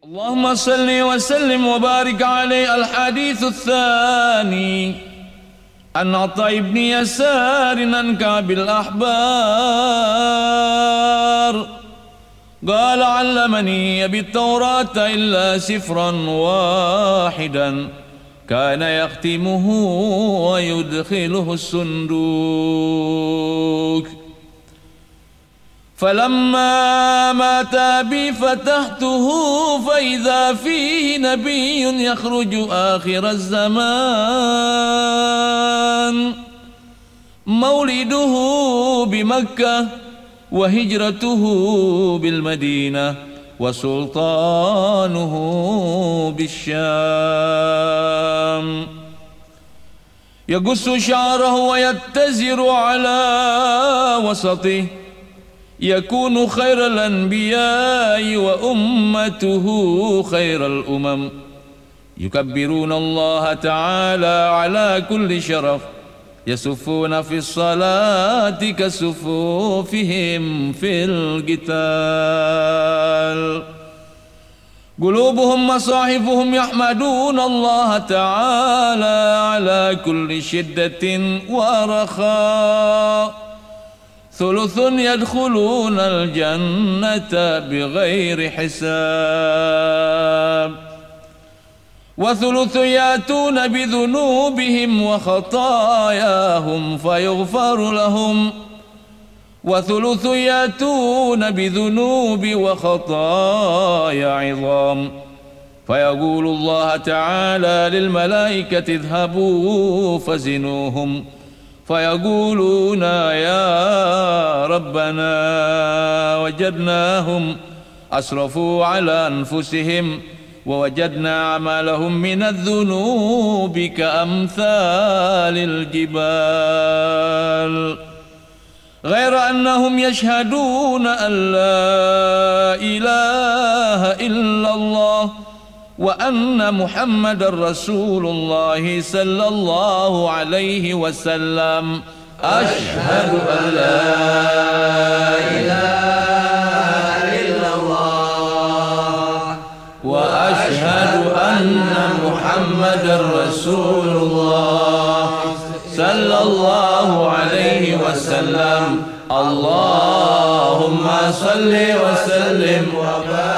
اللهم صل وسلم وبارك عليه. الحديث الثاني عن عطاء بن يسار عن كعب الأحبار قال علمني بالتوراة إلا سفرا واحدا كان يختمه ويدخله الصندوق، فلما مات أبي فتحته فإذا فيه نبي يخرج آخر الزمان، مولده بمكة وهجرته بالمدينة وسلطانه بالشام، يقص شعره ويتزر على وسطه، يكون خير الأنبياء وأمته خير الأمم، يكبرون الله تعالى على كل شرف، يصفون في الصلاة كصفوفهم في القتال، قلوبهم مصاحفهم يحمدون الله تعالى على كل شدة ورخاء، ثلث يدخلون الجنة بغير حساب، وثلث يأتون بذنوبهم وخطاياهم فيغفر لهم، وثلث يأتون بذنوب وخطايا عظام، فيقول الله تعالى للملائكة اذهبوا فزنوهم، فيقولون يا ربنا وجدناهم أسرفوا على أنفسهم ووجدنا أعمالهم من الذنوب كأمثال الجبال، غير أنهم يشهدون أن لا إله إلا الله وأن محمد رسول الله صلى الله عليه وسلم. أشهد أن لا إله إلا الله وأشهد أن محمد رسول الله صلى الله عليه وسلم. اللهم صل وسلم وبارك